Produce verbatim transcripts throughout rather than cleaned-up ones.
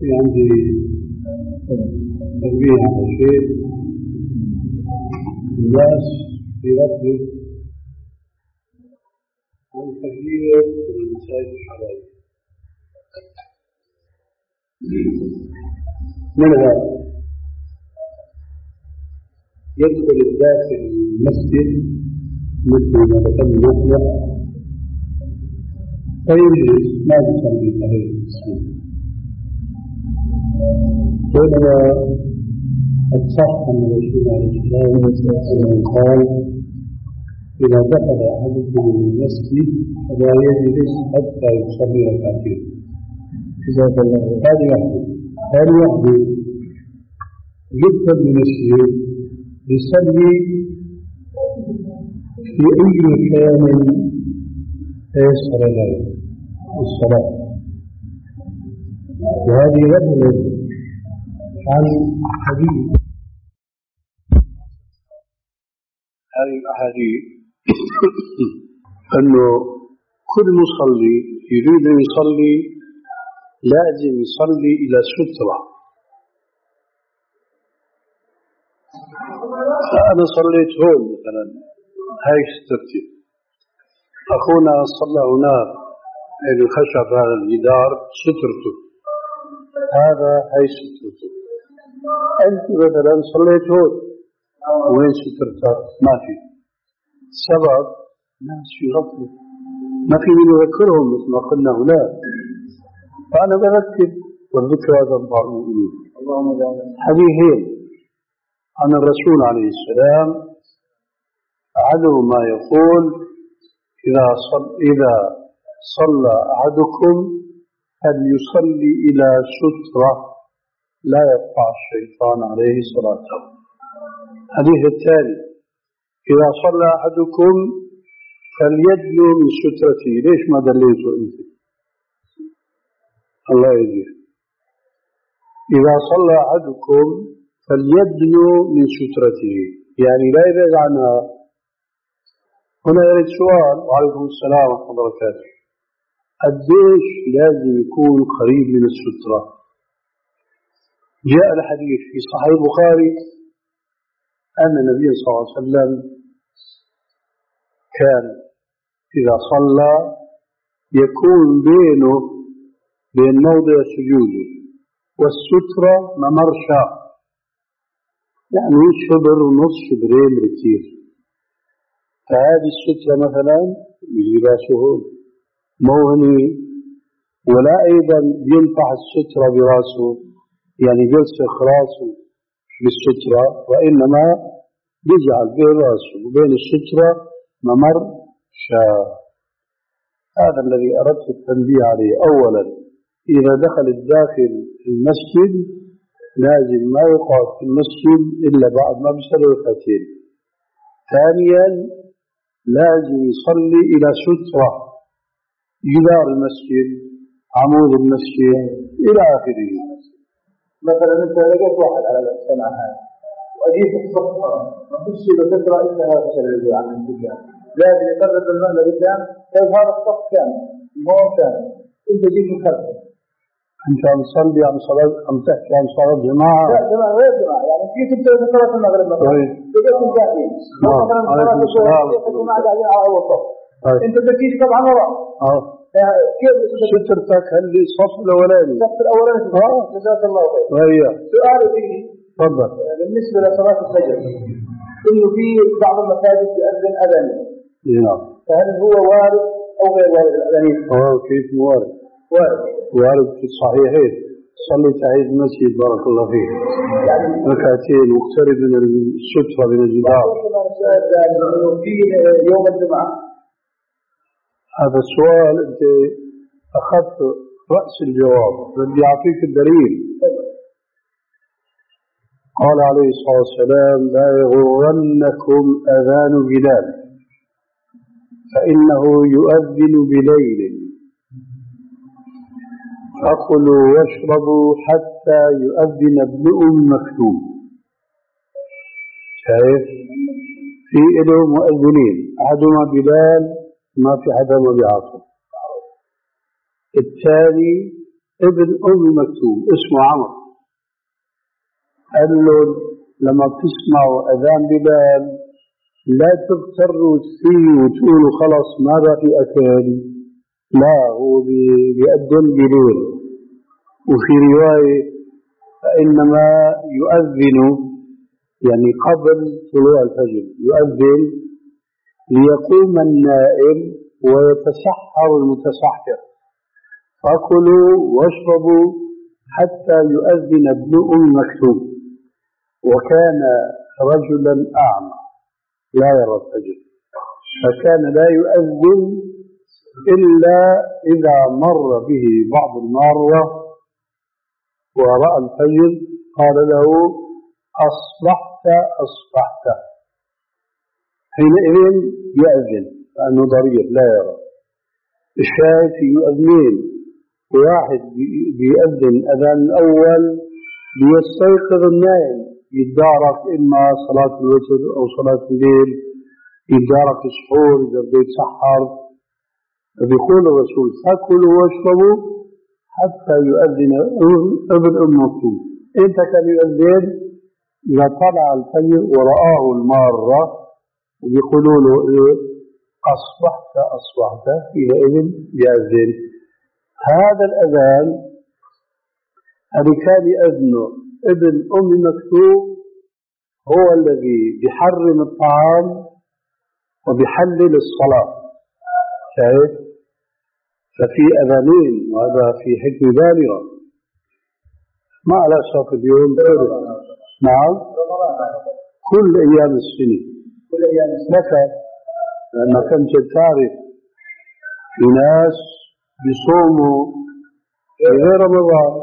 في عندي تنبيه على شيء. الناس يردد عن كثير من المساجد الحرام، منها يدخل الداخل المسجد مثل ما ذكرنا نحن فيجلس ما يصلي تحية المسجد، بينما قد صح أن الرسول عليه الصلاة والسلام قال: إذا دخل أحدكم المسجد فلا يجلس حتى يصلي ركعتين. هذه واحدة. هذه واحدة يدخل المسجد يصلي في أي مكان يسر له الصلاة، وهذه يدل عن حديث هذه الأحاديث أنه كل مصلي يريد أن يصلي لازم يصلي إلى سترة. فأنا صليت هون مثلا، هاي سترتي، أخونا صلى هناك يعني خشب هذا الجدار سترته، هذا هاي سترته. أنت مثلا صليت هون، وين سترتك؟ ما في سبب، ناس في غفلة ما في من يذكرهم مثل ما قلنا هناك. فأنا بذكر والذكرى تنفع المؤمنين. حديثين عن الرسول عليه السلام، أحدهما يقول: إذا صل إذا صلى أحدكم فليصلي إلى سترة لا يقطع الشيطان عليه صلاته. الحديث الثاني: إذا صلى أحدكم فليدنو من سترته. ليش ما دليته أنت؟ الله يجزيه. إذا صلى أحدكم فليدنو من سترته، يعني لا يبعد عنها. هنا يريد سؤال، وعليكم السلام ورحمة الله وبركاته، قديش لازم يكون قريب من السترة؟ جاء الحديث في صحيح البخاري أن النبي صلى الله عليه وسلم كان إذا صلى يكون بينه بين موضع سجوده والسترة ممر شاق، يعني شبر ونص شبرين كثير. فهذه السترة مثلا بلباسه مو هني، ولا أيضا ينفع السترة براسه، يعني يلصق راسه بالسترة، وإنما يجعل بين راسه وبين السترة ممر شاق. هذا الذي أردت التنبيه عليه. أولا، إذا دخل الداخل المسجد لازم ما يقعد في المسجد إلا بعد ما بيصلي ركعتين. ثانيا، لازم يصلي إلى سترة، جدار المسجد، عمود المسجد، إلى آخره. مثلا أنت لقيت واحد على السماء هذا وأجيب الصفحة ما تمشي بسترة إلا هذا الشيء عن الاتجاه، لازم يقرب الماء لقدام. طيب هذا الصف كامل هون كامل، أنت جيت من خلفه. أنت عم تصلي عم صلاة عم تحكي عن صلاة جماعة؟ لا جماعة غير جماعة، يعني كيف أنت صلاة المغرب مثلا؟ لقيت الجاهلين. مثلا صلاة الظهر الجماعة قاعدين على أول صف. أنت بتجيش طبعا وراء. آه. كيف سترتك هل الصف الأولاني؟ الصف الأولاني. آه. جزاك الله خير. هيا. سؤالي فيه. تفضل. بالنسبة لصلاة الفجر، إنه في بعض المساجد يؤذن أذان. نعم. فهل هو وارد أو غير وارد الأذان؟ آه كيف وارد؟ وارد. وارد في الصحيحين. صلي تحية المسجد بارك الله فيك. يعني ركعتين واقترب من السترة من الجدار. في يوم الجمعة. هذا السؤال أنت أخذت رأس الجواب، بدي أعطيك الدليل. قال عليه الصلاة والسلام: لا يغرنكم أذان بلال فإنه يؤذن بليل فكلوا واشربوا حتى يؤذن ابن أم مكتوم. شايف؟ في إله مؤذنين، أحدهما بلال ما في حدا ما بيعرفه، الثاني ابن أم مكتوم اسمه عمرو، قال له لما تسمعوا أذان بلال لا تغتروا فيه وتقولوا خلاص ما بقى في أكل، لا، هو بيأذن بليل. وفي رواية فإنما يؤذن يعني قبل طلوع الفجر، يؤذن ليقوم النائم ويتسحر المتسحر، فكلوا واشربوا حتى يؤذن ابن أم مكتوم. وكان رجلا أعمى لا يرى الفجر، فكان لا يؤذن إلا إذا مر به بعض المارة ورأى الفجر قال له أصبحت أصبحت، حينئذ يأذن لأنه ضرير لا يرى. الشاهد في يؤذنين، واحد بيأذن أذان الأول ليستيقظ النائم، يتدارك إما صلاة الوتر أو صلاة الليل، يتدارك السحور إذا بده يتسحر. بيقول الرسول فكلوا واشربوا حتى يؤذن ابن أم مكتوم. إمتى كان يؤذن؟ إذا طلع الفجر ورآه المارة وبيقولوا له إيه أصبحت أصبحت، حينئذ يأذن. هذا الأذان الذي كان يأذنه ابن أم مكتوم هو الذي بيحرم الطعام وبيحلل الصلاة. شايف؟ ففي أذانين، وهذا في حكمة بالغة ما على أشرف اليوم. نعم، كل أيام السنة، كل أيام السنة، لأنه كنت تعرف في ناس بيصوموا في غير رمضان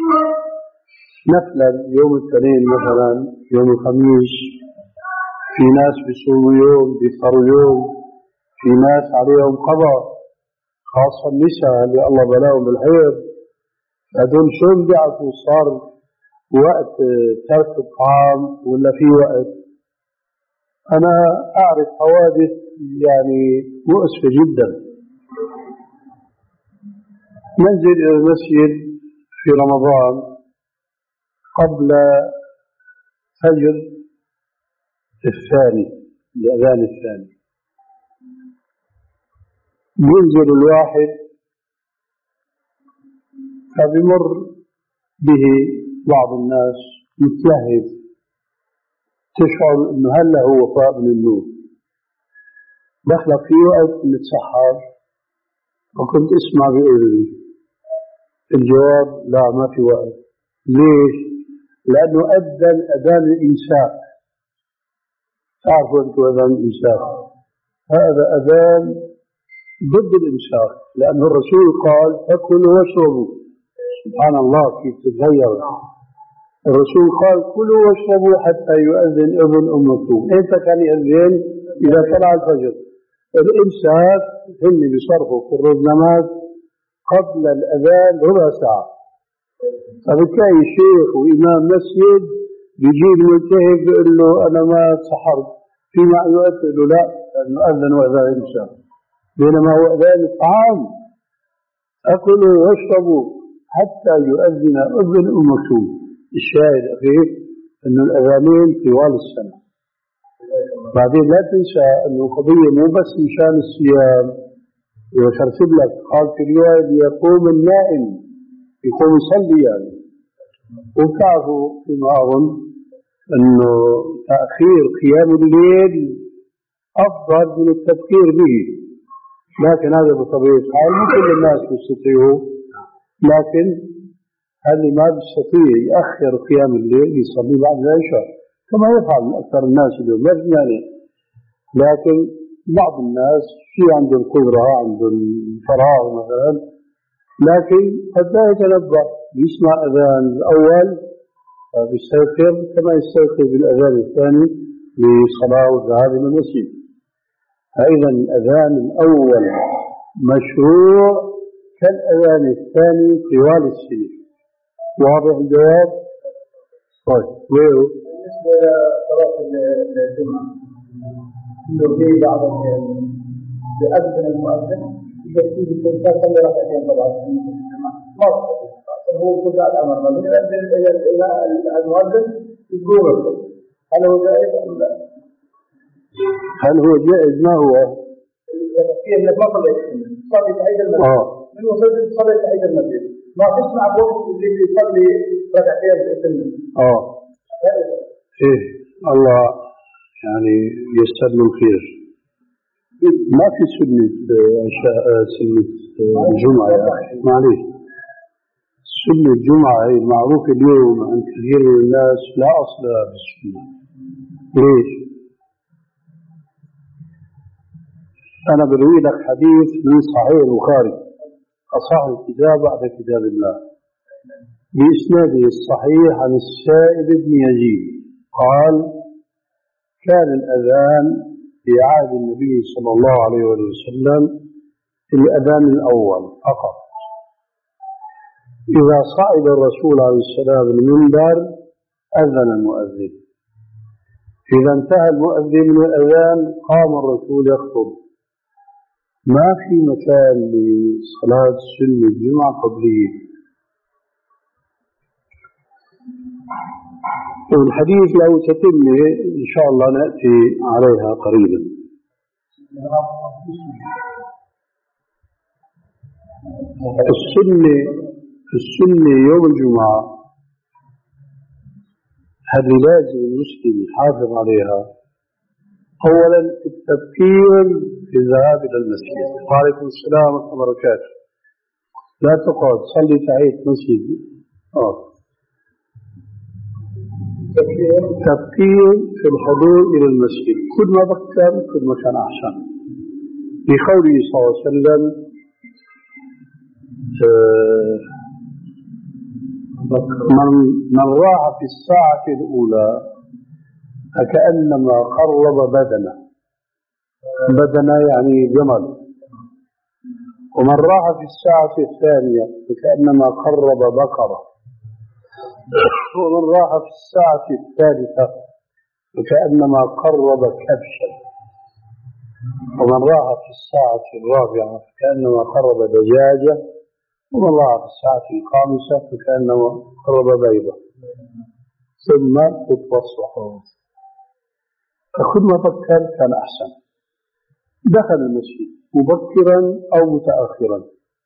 نفلا يوم الاثنين مثلا، يوم الخميس، في ناس بيصوموا يوم بيفطروا يوم، في ناس عليهم قضاء، خاصة النساء اللي الله بلاهم بالحيض، هذول شلون بيعرفوا صار وقت ترك الطعام ولا في وقت؟ أنا أعرف حوادث يعني مؤسفة جدا. ننزل إلى المسجد في رمضان قبل فجر الثاني، الأذان الثاني، ينزل الواحد فبمر به بعض الناس متلهف، تشعر انه هلا هو فاق من النوم، دخلك في وقت نتسحر، وكنت اسمع بيقول لي الجواب لا ما في وقت. ليش؟ لانه اذن اذان الامساك. تعرفوا انتم اذان الامساك؟ هذا اذان ضد الامساك، لانه الرسول قال فكلوا واشربوا. سبحان الله كيف تتغير. الرسول قال كلوا واشربوا حتى يؤذن ابن أم مكتوم. إمتى كان يؤذن؟ إذا طلع الفجر. الإمساك هم بيصرفوا في الرزنامات قبل الأذان ربع ساعة. فبتلاقي شيخ وإمام مسجد بيجي الملتهب بيقول له أنا ما سحرت، في معي وقت؟ يقول له لا، لأنه أذن وأذان الإمساك، بينما هو أذان الطعام. أكلوا واشربوا حتى يؤذن ابن أم مكتوم. الشاهد أخير أنه الأذانين طوال السنة. بعدين لا تنسى أنه قضية مو بس مشان الصيام، يرتب لك قال في الرواية ليقوم النائم، يقوم يصلي يعني. وبتعرفوا فيما أظن أنه تأخير قيام الليل أفضل من التفكير به، لكن هذا بطبيعة الحال مو كل الناس يستطيعوا، لكن اللي ما بيستطيع يأخر قيام الليل يصلي بعد العشاء كما يفعل أكثر الناس اليوم، يعني. لكن بعض الناس في عندهم قدرة، عندهم فراغ مثلا، لكن قد لا يتنبه، يسمع أذان الأول بيستيقظ كما يستيقظ بالأذان الثاني لصلاة والذهاب إلى المسجد. فإذا الأذان الأول مشروع كالأذان الثاني طوال السنة. واضح الجواب؟ طيب غيره؟ بالنسبة لصلاة الجمعة إنه في بعض يؤذن المؤذن يكفي بالتنسى صلي ركعتين طبعا ما هو كل الأمر ما من يؤذن إلى إلى المؤذن يقوم. هل هو جائز أم لا؟ هل هو جائز؟ ما هو؟ فيه انك ما صليت صلي تحية المسجد. اه من وصلت صلي تحية المسجد ما تسمع بوقت اللي يصلي ركعتين السنة. اه ايه الله يعني يستلم خير. ما في سنة عشاء سنة الجمعة يا أخي معليش. سنة الجمعة هي معروف اليوم عند كثير من الناس لا أصل لها بالسنة. ليش؟ أنا بروي لك حديث من صحيح البخاري أصح الكتاب بعد كتاب الله بإسناده الصحيح عن السائب بن يزيد قال كان الأذان في عهد النبي صلى الله عليه وسلم الأذان الأول فقط. إذا صعد الرسول عليه السلام المنبر أذن المؤذن. إذا انتهى المؤذن من الأذان قام الرسول يخطب. ما في مكان لصلاة سنة الجمعة قبلية. والحديث له تتمة إن شاء الله نأتي عليها قريبا. السنة السنة يوم الجمعة هذه لازم المسلم يحافظ عليها. أولا التفكير في الذهاب إلى المسجد. وعليكم السلام ورحمة الله وبركاته. لا تقعد صلي تحية مسجد. آه. تفكير في الحضور إلى المسجد كل ما بكر كل ما كان أحسن. بقوله صلى الله عليه وسلم من من راح في الساعة الأولى فكأنما قرب بدنه. بدنه يعني جمل. ومن راح في الساعة الثانية فكأنما قرب بقرة. ومن راح في الساعة الثالثة فكأنما قرب كبشا. ومن راح في الساعة الرابعة فكأنما قرب دجاجة. ومن راح في الساعة الخامسة فكأنما قرب بيضة. ثم تتوسط. فكل ما فكر كان أحسن. دخل المسجد مبكرا أو متأخرا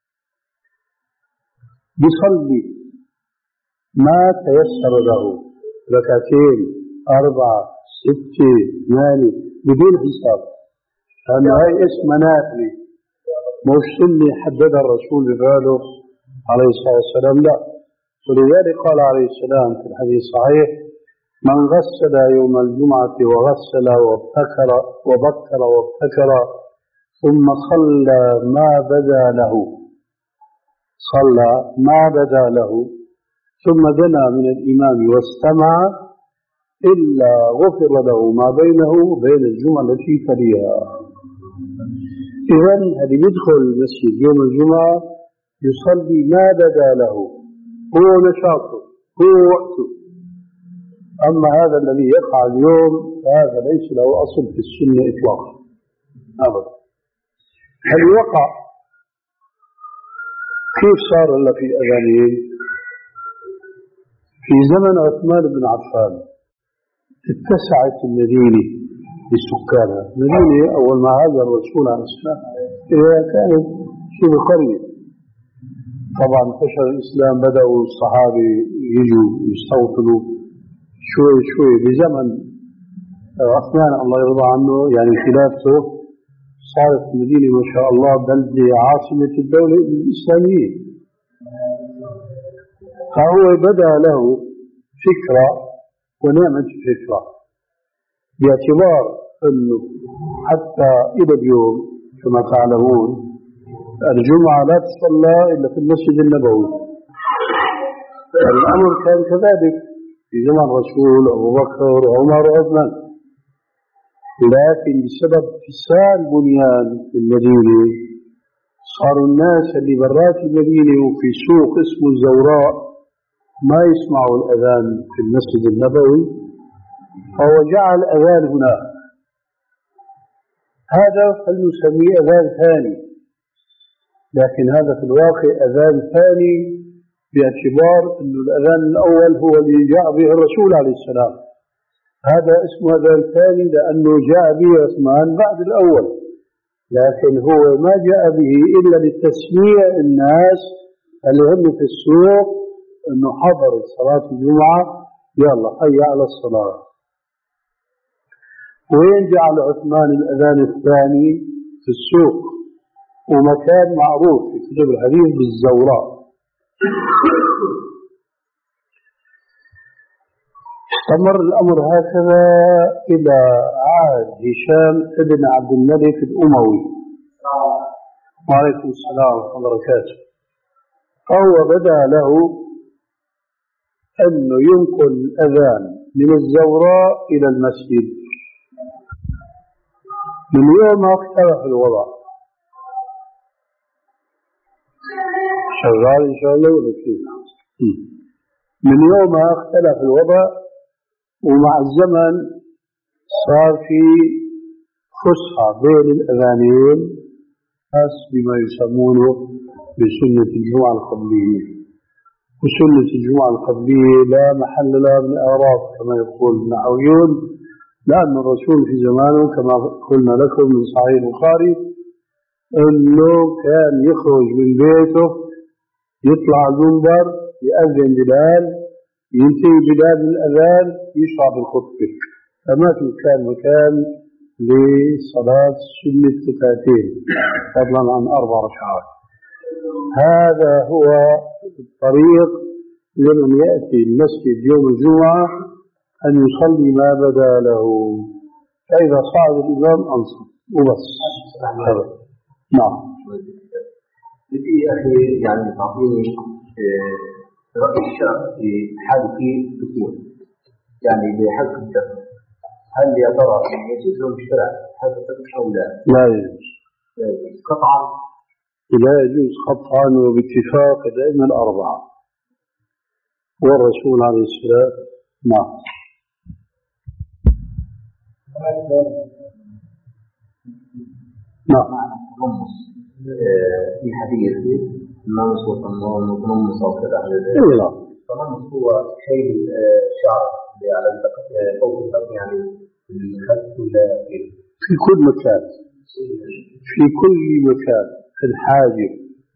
بيصلي ما تيسر له ركعتين أربعة ستة ثمانية بدون حساب. لأن هاي اسم نافلة مش سنة حددها الرسول بقاله عليه الصلاة والسلام لا. ولذلك قال عليه السلام في الحديث الصحيح من غسل يوم الجمعة وغسل وابتكر وبكر وابتكر ثم صلى ما بدا له صلى ما بدا له ثم دنا من الإمام واستمع إلا غفر له ما بينه وبين الجمعة التي تليها. إذن هذا يدخل المسجد يوم الجمعة يصلي ما بدا له هو نشاطه هو وقته. أما هذا الذي يقع اليوم فهذا ليس له أصل في السنة إطلاقا أبدا. هل وقع كيف صار إلا في أذانين؟ في زمن عثمان بن عفان اتسعت المدينة بسكانها. المدينة أول ما هاجر الرسول عليه السلام كانت شبه قرية. طبعا انتشر الإسلام بدأوا الصحابة يجوا يستوطنوا شوي شوي. بزمن عثمان الله يرضى عنه يعني خلافته صارت المدينة ما شاء الله بلدة عاصمة الدولة الإسلامية. فهو بدأ له فكرة ونعمة فكرة باعتبار أنه حتى إلى اليوم كما تعلمون الجمعة لا تصلى إلا في المسجد النبوي. الأمر كان كذلك في زمن الرسول أبو بكر وعمر وعثمان. لكن بسبب فساد بنيان المدينة صاروا الناس اللي برات المدينة وفي سوق اسمه الزوراء ما يسمعوا الأذان في المسجد النبوي فهو جعل أذان هناك. هذا فلنسميه أذان ثاني. لكن هذا في الواقع أذان ثاني باعتبار أن الأذان الأول هو اللي جاء به الرسول عليه السلام، هذا اسمه أذان ثاني لأنه جاء به عثمان بعد الأول، لكن هو ما جاء به إلا لتسميع الناس اللي هم في السوق أنه حضرت صلاة الجمعة، يلا حي على الصلاة. وين جعل عثمان الأذان الثاني؟ في السوق، ومكان معروف في كتب الحديث بالزوراء. استمر الأمر هكذا إلى عهد هشام بن عبد الملك الأموي، وعليكم السلام ورحمة الله وبركاته. فهو بدا له أنه ينقل الأذان من الزوراء إلى المسجد. من يوم اختلف الوضع، شغال إن شاء الله ولا كيف؟ من يوم اختلف الوضع، ومع الزمن صار في فسحة بين الأذانين، خاص بما يسمونه بسنة الجمعة القبلية. وسنة الجمعة القبلية لا محل لها من الأعراب كما يقول النحويون، لأن الرسول في زمانه كما قلنا لكم من صحيح البخاري أنه كان يخرج من بيته يطلع المنبر يأذن بلال، ينتهي بلال من الأذان يشرع بالخطبة، فما في كان مكان لصلاة سنة ركعتين فضلا عن أربع ركعات. هذا هو الطريق لمن يأتي المسجد يوم الجمعة أن يصلي ما بدا له، فإذا صعد الإمام أنصت وبس. نعم. بدي أخي يعني تعطيني رأي الشرع في حال في الدخول، يعني بحق الدخل، هل يا ترى يجوز له الشرع هذا الدخل أو لا؟ لا يجوز قطعا، لا يجوز قطعا وباتفاق الأئمة الأربعة والرسول عليه السلام. نعم. نعم. في حديث النمص والطنون والنمص وكذا، التنمص هو شيء الشعر على فوق الفم، يعني الخلف ولا في كل مكان، في كل مكان، الحاجب،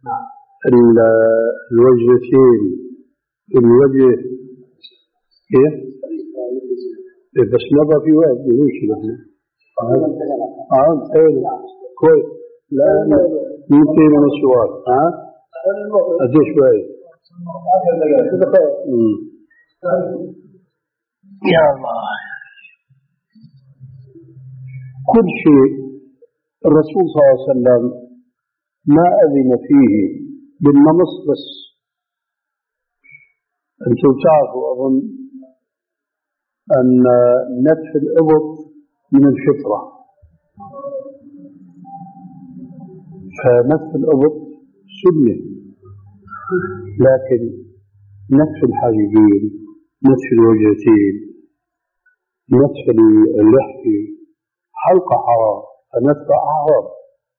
الوجهتين، الوجه، كيف؟ بس مضى في وقت بيهوش نحن اه حلو كويس. لا يمكن من السؤال ها قديش شوي يا الله. كل شيء الرسول صلى الله عليه وسلم ما أذن فيه بالنمص بس. أنتم تعرفوا أظن أن نتف الإبط من الفطرة، فنتف الإبط سنة، لكن نتف الحاجبين، نتف الوجهتين، نتف اللحية، حلق حرام، فنتف حرام.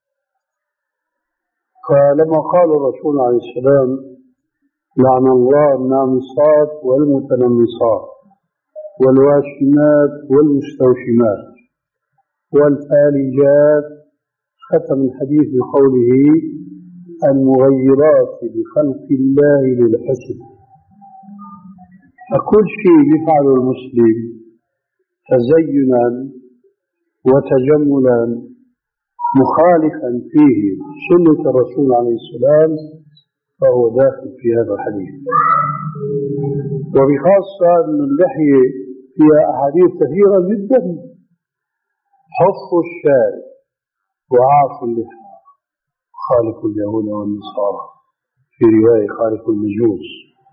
فلما قال الرسول عليه السلام لعن الله النامصات والمتنمصات والواشمات والمستوشمات والفالجات، ختم الحديث بقوله المغيرات بخلق الله للحسن. فكل شيء يفعله المسلم تزينا وتجملا مخالفا فيه سنة الرسول عليه السلام فهو داخل في هذا الحديث. وبخاصة أن اللحية فيها أحاديث كثيرة جدا، حف الشارب وعاف اللحى خالف اليهود والنصارى، في رواية خالف المجوس.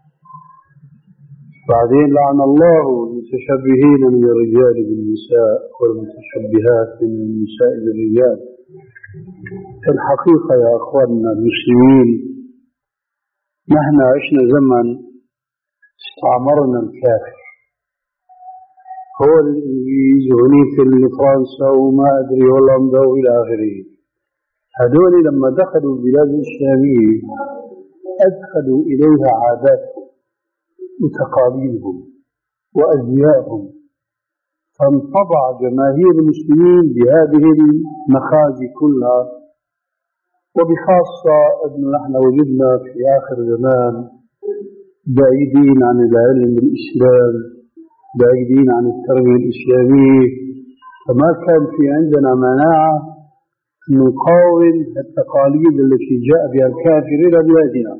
بعدين لعن الله المتشبهين من الرجال بالنساء والمتشبهات من النساء بالرجال. في الحقيقة يا أخواننا المسلمين نحن عشنا زمن استعمرنا الكافر، هو الإنجليز وهنيك الفرنسا وما أدري هولندا وإلى آخره. هذول لما دخلوا البلاد الإسلامية أدخلوا إليها عاداتهم وتقاليدهم وأزياءهم، فانطبع جماهير المسلمين بهذه المخازي كلها. وبخاصة أنه نحن وجدنا في آخر زمان بعيدين عن العلم الإسلام، بعيدين عن التربية الإسلامية، فما كان في عندنا مناعة نقاوم التقاليد التي جاء بها الكافر إلى بلادنا.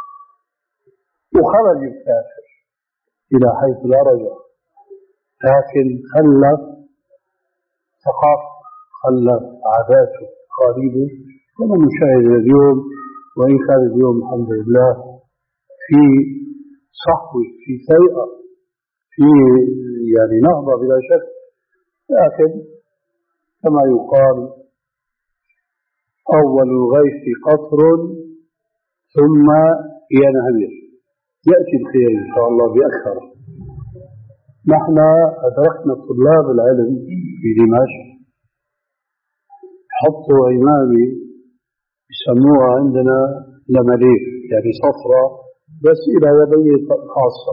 وخرج الكافر إلى حيث لا رجع، لكن خلف ثقافة، خلف عاداته، تقاليده، كما نشاهد اليوم. وإن كان اليوم الحمد لله في صحوة، في فيئة، في يعني نهضة بلا شك، لكن كما يقال أول الغيث قطر ثم ينهمر، يأتي الخير إن شاء الله بأكثر. نحن أدركنا طلاب العلم في دمشق، حطوا أيمامي يسموها عندنا لمليك، يعني صفرة بس إلى يدي خاصة.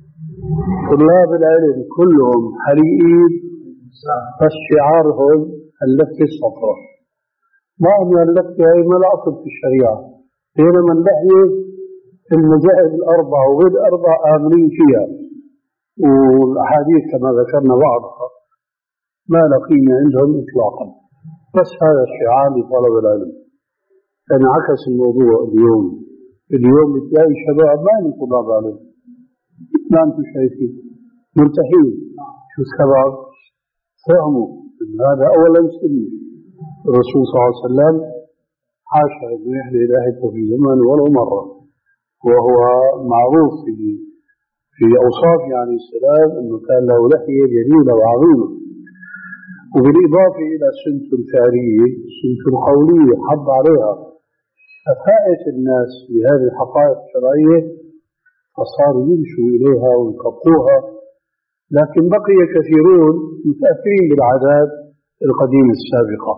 طلاب العلم كلهم حريقين، بس شعارهم اللفة الصفراء. ما أن اللفة هي ما لا أصل في الشريعة، بينما اللحية المذاهب الأربعة وغير الأربعة آمنين فيها، والأحاديث كما ذكرنا بعضها ما لقينا عندهم إطلاقا. بس هذا الشعار لطلب العلم. انعكس الموضوع اليوم. اليوم بتلاقي شباب ما من طلاب علم، ما أنتم شايفين مرتاحين. شو السبب؟ فهموا أن هذا أولا سنة الرسول صلى الله عليه وسلم، حاشا أن يحلي لاهته في زمن ولو مرة، وهو معروف في في أوصافه عليه السلام أنه كان له لحية جميلة وعظيمة. وبالإضافة إلى سنة فعلية، سنة قولية حض عليها، أفاءت الناس بهذه الحقائق الشرعية فصاروا يمشوا إليها ويطبقوها. لكن بقي كثيرون متأثرين بالعادات القديمة السابقة.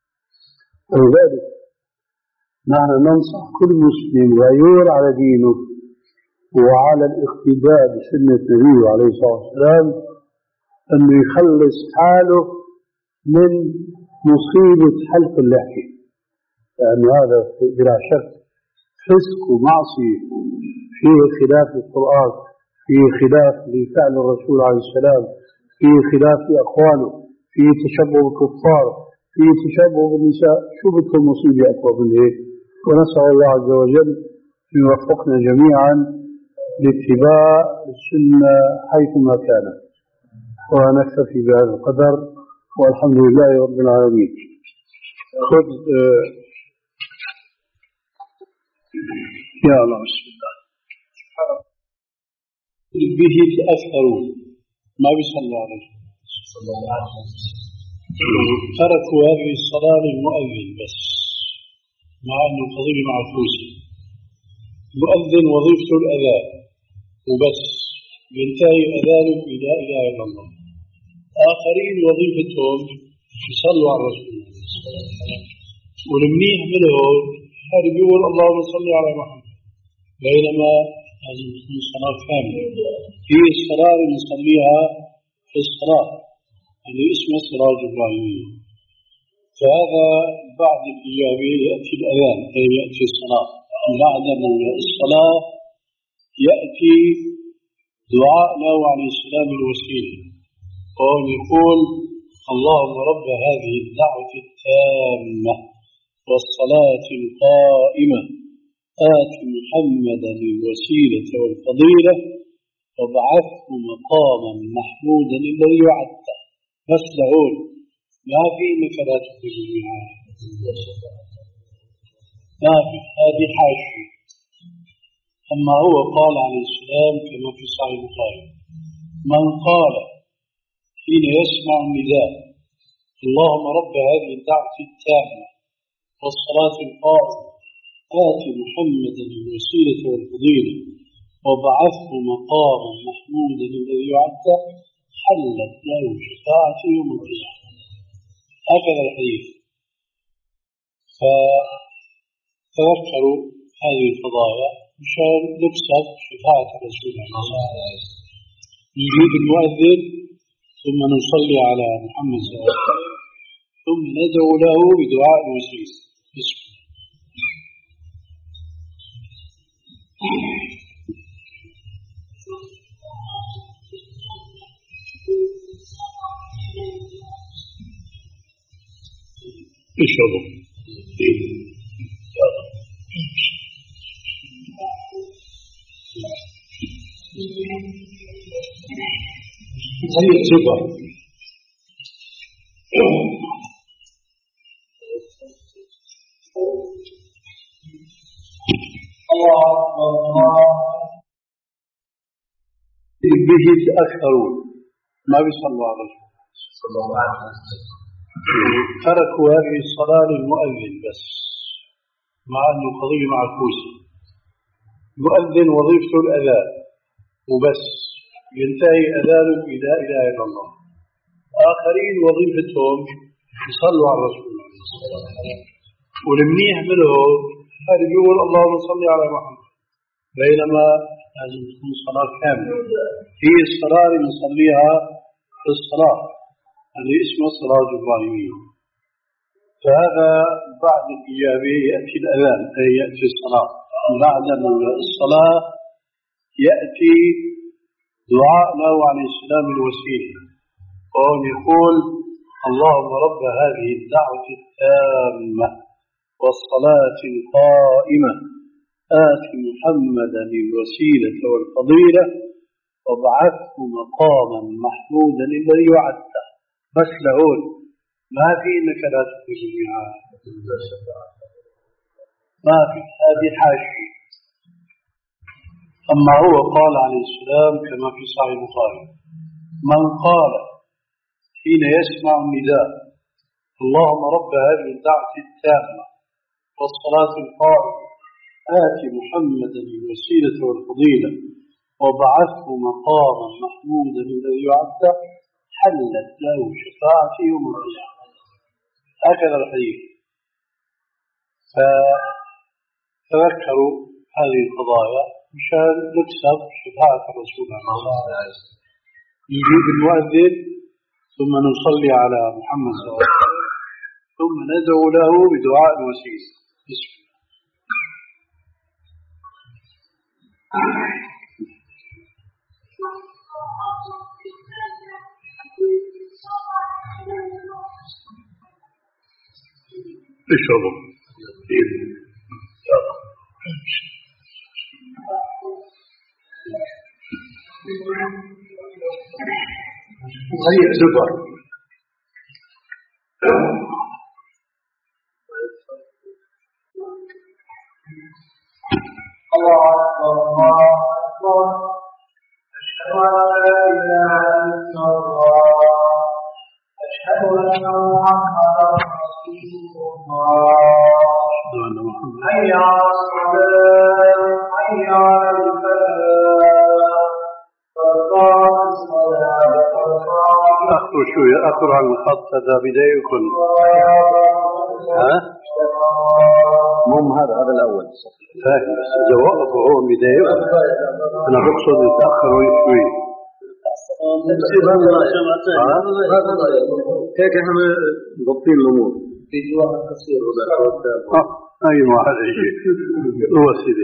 ولذلك نحن ننصح كل مسلم غيور على دينه وعلى الاقتداء بسنة النبي عليه الصلاة والسلام أنه يخلص حاله من مصيبة حلق اللحية، لأن هذا بلا شك فسق ومعصية، فيه خلاف القرآن، فيه خلاف لفعل الرسول عليه السلام، فيه خلاف لأقواله، فيه تشبه بالكفار، فيه تشبه بالنساء. شو بدكم مصيبة أكبر من هيك؟ ونسأل الله عز وجل أن يوفقنا جميعا لاتباع السنة حيثما كانت. ونكتفي بهذا القدر، والحمد لله رب العالمين. خذ آه يا الله بسم الله. به تأثروا ما بيصلى عليه صلى الله عليه وسلم، تركوا هذه الصلاة للمؤذن بس، مع أنه قضية معكوسة. مؤذن وظيفته الأذان وبس، ينتهي أذانه بلا إله إلا الله. آخرين وظيفتهم يصلوا على الرسول والمنيح منهم هذا بيقول اللهم صل على محمد، بينما لازم تكون صلاة كاملة. في الصلاة اللي نصليها في الصلاة اللي اسمها صلاة إبراهيمية، فهذا بعد الإجابة يأتي الأذان، أي يأتي الصلاة. بعد الصلاة يأتي دعاء له عليه السلام الوسيلة، وهو يقول اللهم رب هذه الدعوة التامة والصلاة القائمة آت محمدا الوسيلة والفضيلة وابعثه مقاما محمودا الذي وعدته. بس دعون ما في إنك لا تخرج الميعاد، ما في، هذه حاشية. أما هو قال عليه السلام كما في صحيح البخاري: من قال حين يسمع النداء اللهم رب هذه الدعوة التامة والصلاة القائمة آت محمدا الوسيلة والفضيلة وابعثه مقاما محمودا الذي وعدته حلت له شفاعة يوم القيامة. هكذا الحديث. فتذكروا هذه القضايا مشان نكسب شفاعة الرسول صلى الله عليه وسلم. نجيب المؤذن ثم نصلي على محمد صلى الله عليه وسلم ثم ندعو له بدعاء وسيط. بسم الله. اشربوا. زي الزبر. به يتأخرون ما بيصلوا على الرسول صلى الله عليه وسلم. تركوا هذه الصلاة للمؤذن بس، مع أنه قضية معكوسة. المؤذن وظيفته الأذان وبس، ينتهي أذانه إلى إله إلا الله. آخرين وظيفتهم يصلوا على الرسول صلى الله عليه وسلم، والمنيح منهم هذا يقول اللهم صل على محمد، بينما لازم تكون صلاة كاملة. هي الصلاة اللي نصليها في الصلاة هذه اسمها الصلاة الإبراهيمية. فهذا بعد الإجابة يأتي الأذان، أي يأتي الصلاة. بعد الصلاة يأتي دعاء له عليه السلام الوسيلة، وهو يقول اللهم رب هذه الدعوة التامة والصلاة القائمة آت محمدا الوسيلة والفضيلة وابعثه مقاما محمودا الذي وعدته. بس لهون ما في إنك لا تخرج الميعاد، ما في، هذه حاشية. أما هو قال عليه السلام كما في صحيح البخاري: من قال حين يسمع النداء اللهم رب هذه الدعوة التامة والصلاة القائمة آت محمدا الوسيلة والفضيلة وبعثه مقاما محمودا الذي وعدته حلت له شفاعتي يوم القيامة. هكذا الحديث. فتذكروا هذه القضايا مشان نكسب شفاعة الرسول صلى الله عليه وسلم. يجيب المؤذن ثم نصلي على محمد صلى الله عليه وسلم ثم ندعو له بدعاء وسيط. بسم الله. اشربوا. زي الزبر. الله أكبر الله أكبر أشهد أن لا إله إلا الله أشهد أن محمدا رسول الله حي على الصلاة حي على الفلاح قد قامت الصلاة قد قامت. أخر شوية، أخر على الخط هذا بدايكم. ها؟ مم هذا هذا الأول. فاهم، بس إذا وقفوا هو بداية أنا بقصد يتأخروا شوي. هيك احنا ضبطين الأمور. في واحد قصير أيوة هذا شيء هو سيدي.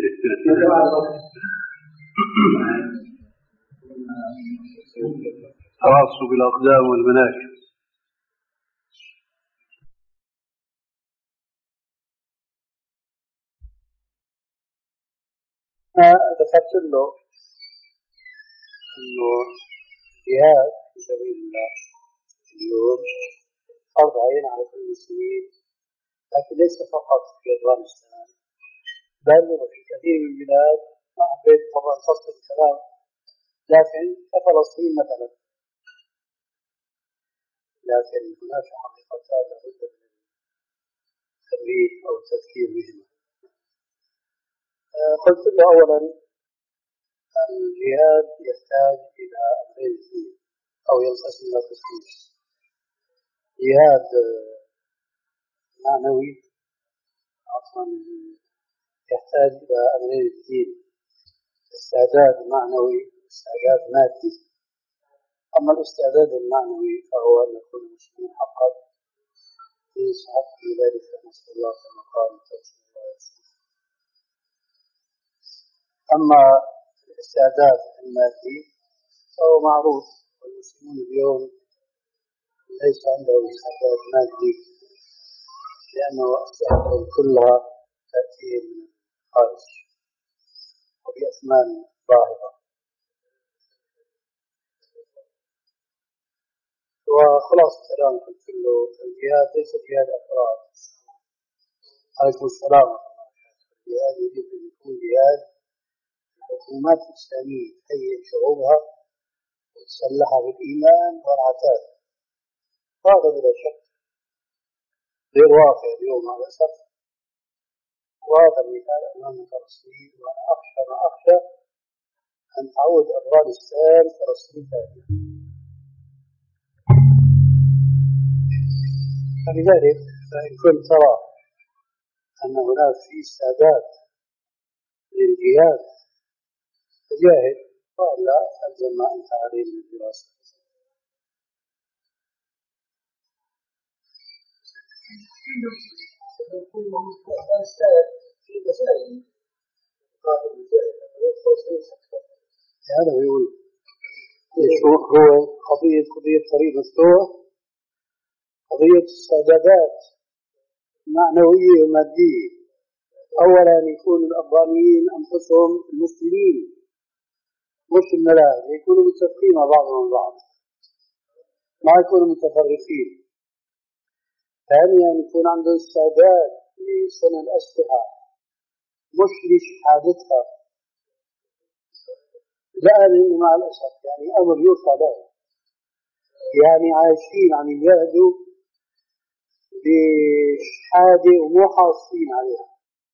تواصوا بالأقدام والمناكب. ذكرت له انه جهاد في سبيل الله اليوم فرض عين على كل المسلمين، لكن ليس فقط في افغانستان بل وفي كثير من البلاد. ما حبيت طبعا فصل الكلام، لكن كفلسطين مثلا، لكن هناك حقيقة لابد من التدريب او التذكير بهما. قلت له اولا الجهاد يحتاج الى امرين اثنين او ينقسم الى قسمين: جهاد معنوي، عفوا يحتاج إلى أمرين اثنين: استعداد معنوي واستعداد مادي. أما الاستعداد المعنوي فهو أن يكون المسلمين حقا يسعد في ذلك، نسأل الله كما قال صلى الله عليه وسلم. أما الاستعداد المادي فهو معروف، والمسلمون اليوم ليس عندهم استعداد مادي، لأنه أسعارهم كلها تأتي من الخارج وبأثمان باهظة. وخلاص الكلام قلت له الجهاد ليس جهاد أفراد. عليكم السلام. الجهاد يجب أن يكون جهاد الحكومات الإسلامية تهيئ شعوبها وتسلحها بالإيمان والعتاد، هذا بلا شك غير واقع اليوم على الأسف. وهذا المثال أمام فلسطين، وأنا أخشى ما أخشى أن تعود أفغانستان فلسطين ثانية. فلذلك فإن كنت ترى أن هناك في استعداد للجهاد فجاهد، وإلا ألزم ما أنت عليه من الدراسة. هذا يقول هو قضية قضية طريق مفتوح، قضية استعدادات معنوية ومادية. أولا يكون الأفغانيين أنفسهم المسلمين مش الملاذ، يكونوا متفقين مع بعضهم بعض، ما يكونوا متفرقين. ثانيا يكون عنده استعداد لصنع الأسلحة مش لشحادتها، لأن مع الأسف يعني أمر يرفع له، يعني عايشين عم يجاهدوا بشحادة ومو حاصلين عليها.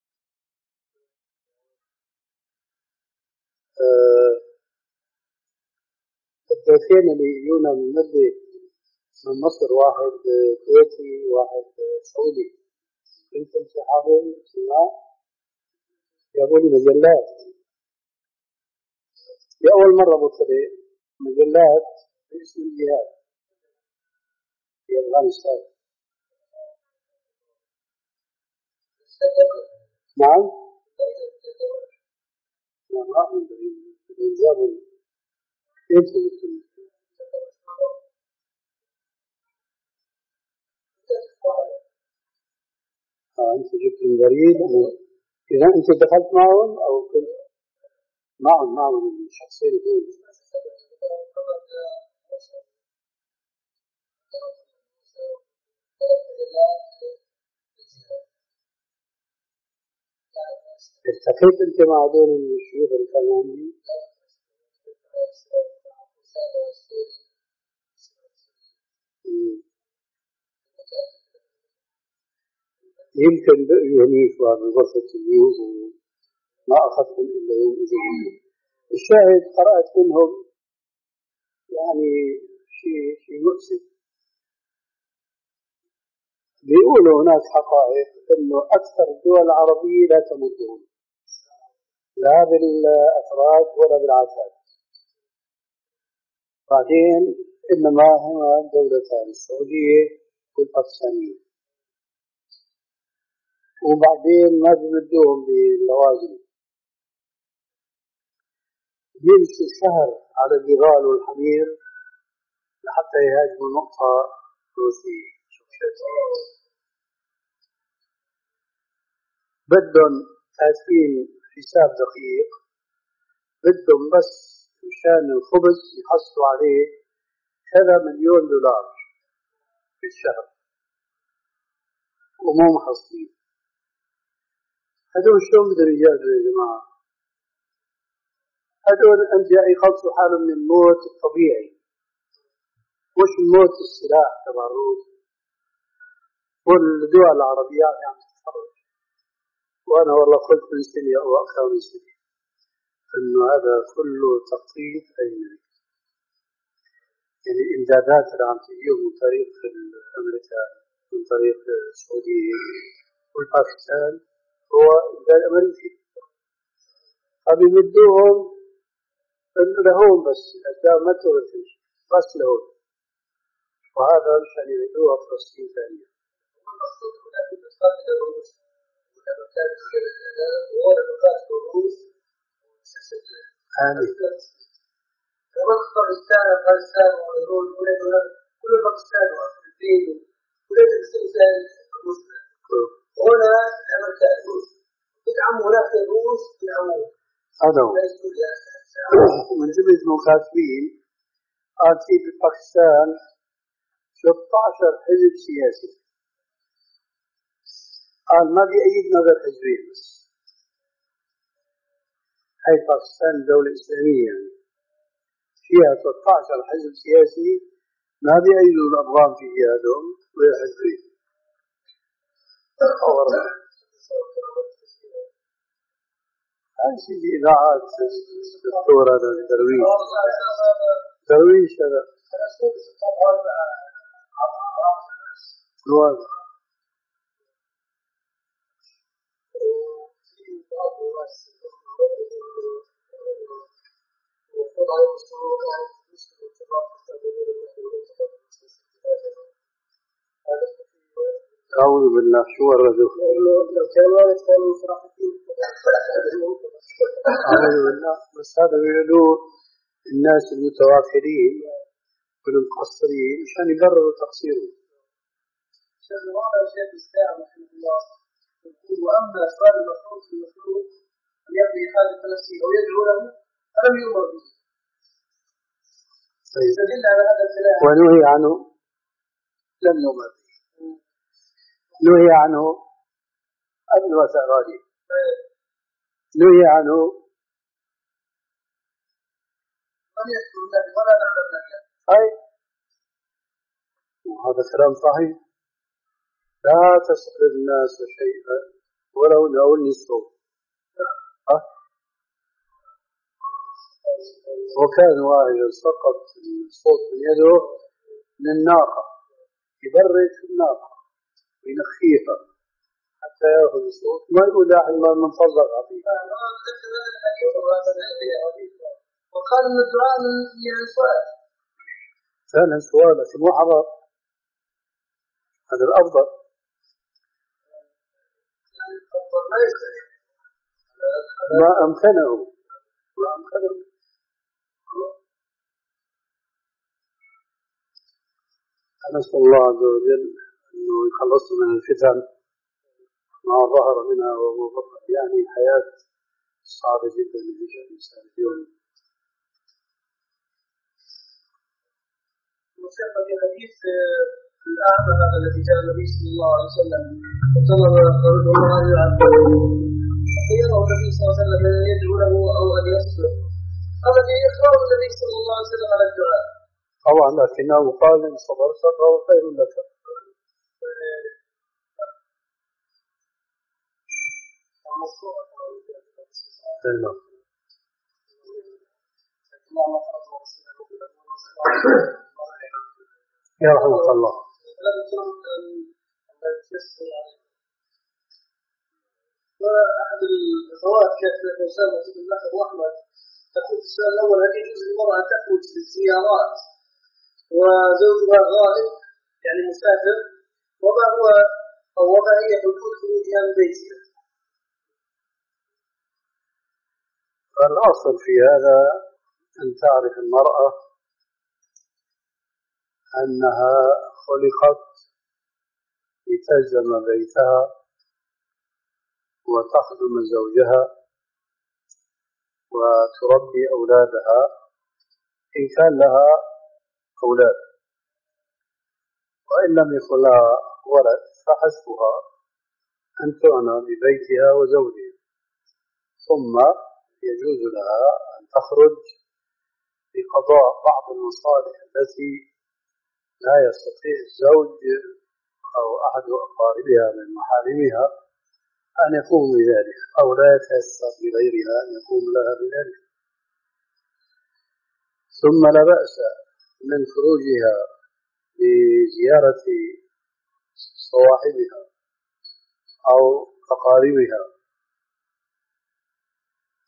الضيفين اللي يجونا من مدة من مصر، واحد كويتي واحد سعودي، كنت في حاضر اجتماع يقول مجلات. لأول مرة بطلع مجلات باسم الجهاد في أفغانستان. نعم نعم جابوا كيف يمكن آه أنت جبت من بريد. إذا أنت دخلت معهم أو كنت معهم معهم الشخصين دول؟ التقيت أنت مع دول الشيوخ اللي كانوا عندي؟ يمكن بقيوا هنيك بعد غرفة البيوت وما أخذتهم إلا يوم إذن. الشاهد قرأت منهم يعني شيء شيء مؤسف. بيقولوا هناك حقائق إنه أكثر الدول العربية لا تمدهم لا بالأفراد ولا بالعتاد. بعدين إنما هما دولتان السعودية والباكستانية، وبعدين ما بيمدوهم باللوازم، يمشوا شهر على البغال والحمير لحتى يهاجموا نقطة روسية. بدهم كاتبين حساب دقيق، بدهم بس مشان الخبز يحصلوا عليه كذا مليون دولار في الشهر ومو محصلين. هدول شلون بدهم يجازوا يا جماعة؟ هدول أنبياء يخلصوا حالهم من الموت الطبيعي، مش الموت السلاح تبع الروس. والدول العربية يعني تتفرج. وأنا والله قلت من سنة أو أكثر من سنة إنه هذا كله تخطيط أجنبي، يعني الإمدادات اللي عم تجيهم من طريق أمريكا من طريق السعودية والباكستان هو الأمريكي، فبيمدوهم لهون بس الأشياء ما تورثش بس لهون، وهذا مشان يعيدوها فلسطين ثانية. آمين. باكستان افغانستان والهول كل باكستان والفلبين كل الاستنسان هنا امريكا الروس يدعموا هناك الروس يدعمون هذا هو من جملة المكاتبين قال في باكستان ستة عشر حزب سياسي، قال ما بيأيد غير حزبين بس، هاي باكستان دولة إسلامية يعني فيها ستة عشر حزب سياسي ما بيأيدوا الأفغان في جهادهم ولا حزبين. هاي سيدي إذاعات دكتور هذا درويش درويش هذا نواب أعوذ بالله شو الرجل لو كانوا كانوا مصرحين أعوذ بالله بس هذا بيقولوا الناس المتوافرين والمقصرين عشان يقرروا تقصيرهم. شيخ هذا شيخ الإسلام رحمه الله يقول وأما سؤال المفروض في المفروض أن يقضي حاجة نفسه أو يدعو له فلم يؤمر به. فيستدل على هذا الكلام ونهي عنه لم يؤمر به، نهي عنه قبل وسائل نهي عنه من يذكر الله ولا نعلم له. أي هذا كلام صحيح، لا تسأل الناس شيئا ولو نأول نصفه. أه؟ وكان واحد سقط الصوت من يده من الناقة يبرد في الناقة وينخيها حتى يأخذ الصوت ما يقول أحد ما من فضلك عطيه. وقال إن الدعاء من يعني سؤال ثانيا سؤال بس مو حرام، هذا الأفضل. ما أمكنه ما أمكنه نسأل الله عز وجل أنه يخلصنا من الفتن ما ظهر منها وما بطن، يعني الحياة صعبة جدا لرجال الإنسان اليوم. وشيخ في حديث الأعمى هذا الذي جاء النبي صلى الله عليه وسلم وطلب رد الله يعبده خيره النبي صلى الله عليه وسلم أن يدعو له أو أن يصبر، هذا في إخبار النبي صلى الله عليه وسلم على الدعاء طبعا، لكنه قال إن صبرت فهو خير لك. يا رحمة الله. وأحد الأخوات شيخ أسامة بن النحو أحمد تقول السؤال الأول: هل يجوز للمرأة أن تخرج للزيارات وزوجها غائب يعني مسافر؟ وما هو أو وما هي حدود خروجها من بيتها؟ الأصل في هذا أن تعرف المرأة أنها خلقت لتلزم بيتها وتخدم زوجها وتربي أولادها إن كان لها أولاد، وإن لم يكن لها ولد فحسبها أن تعنى ببيتها وزوجها، ثم يجوز لها أن تخرج لقضاء بعض المصالح التي لا يستطيع الزوج أو أحد أقاربها من محارمها أن يقوم بذلك، أو لا يتيسر لغيرها أن يقوم لها بذلك. ثم لا بأس من خروجها لزيارة صواحبها أو أقاربها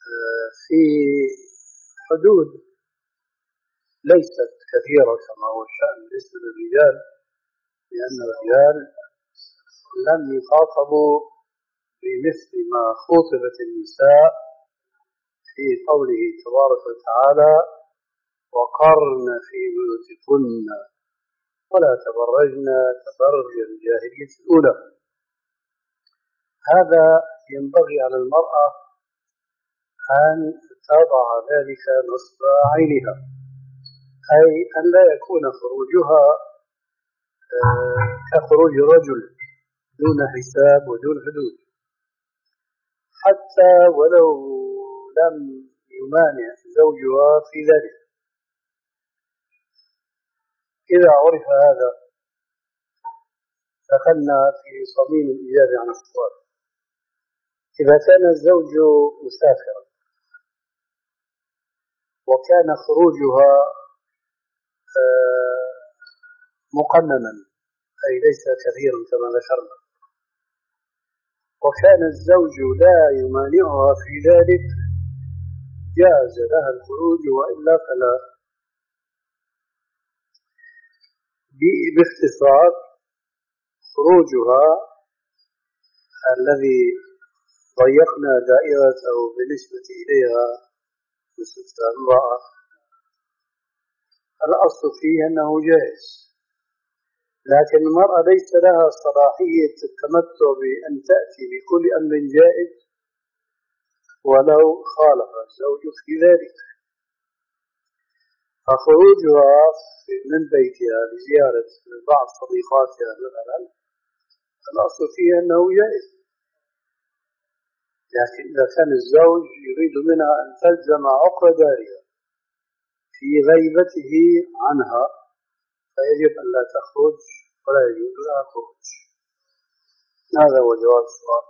في حدود ليست كثيرة كما هو الشأن بالنسبة للرجال، لأن الرجال لم يخاطبوا بمثل ما خوطبت النساء في قوله تبارك وتعالى: وقرن في بيوتكن ولا تبرجن تبرج الجاهلية الأولى. هذا ينبغي على المرأة أن تضع ذلك نصب عينها، أي أن لا يكون خروجها كخروج الرجل دون حساب ودون حدود، حتى ولو لم يمانع زوجها في ذلك. إذا عرف هذا دخلنا في صميم الإجابة عن السؤال. إذا كان الزوج مسافرا وكان خروجها مقننا، أي ليس كثيرا كما ذكرنا، وكان الزوج لا يمانعها في ذلك، جاز لها الخروج، وإلا فلا. باختصار، خروجها الذي ضيقنا دائرته بالنسبة إليها بالنسبة للمرأة، الأصل فيه أنه جائز، لكن المرأة ليس لها صلاحية التمتع بأن تأتي بكل أمر جائز ولو خالف الزوج في ذلك. فخروجها من بيتها لزيارة بعض صديقاتها مثلا، الأصل فيه أنه جائز، لكن إذا كان الزوج يريد منها أن تلزم عقر دارها في غيبته عنها، فيجب أن لا تخرج ولا يجوز لها خروج. هذا هو جواب السؤال.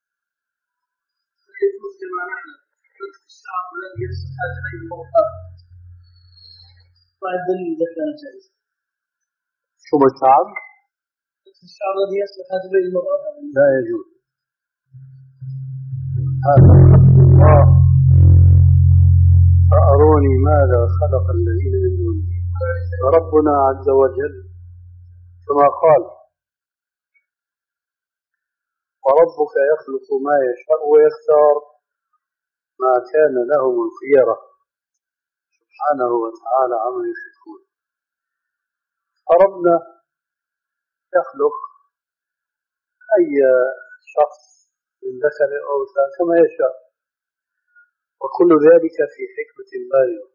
الشعر الذي يصل حاجبين المرأة بعد دليل إذا كان جائز. شو بالشعر؟ الشعر الذي يصل حاجبين المرأة لا يجوز. هذا الله فأروني ماذا خلق الذين من دونه. ربنا عز وجل كما قال: وربك يخلق ما يشاء ويختار ما كان لهم الخيرة سبحانه وتعالى عما يشركون. فربنا يخلق أي شخص من ذكر أو أنثى كما يشاء، وكل ذلك في حكمة بالغة.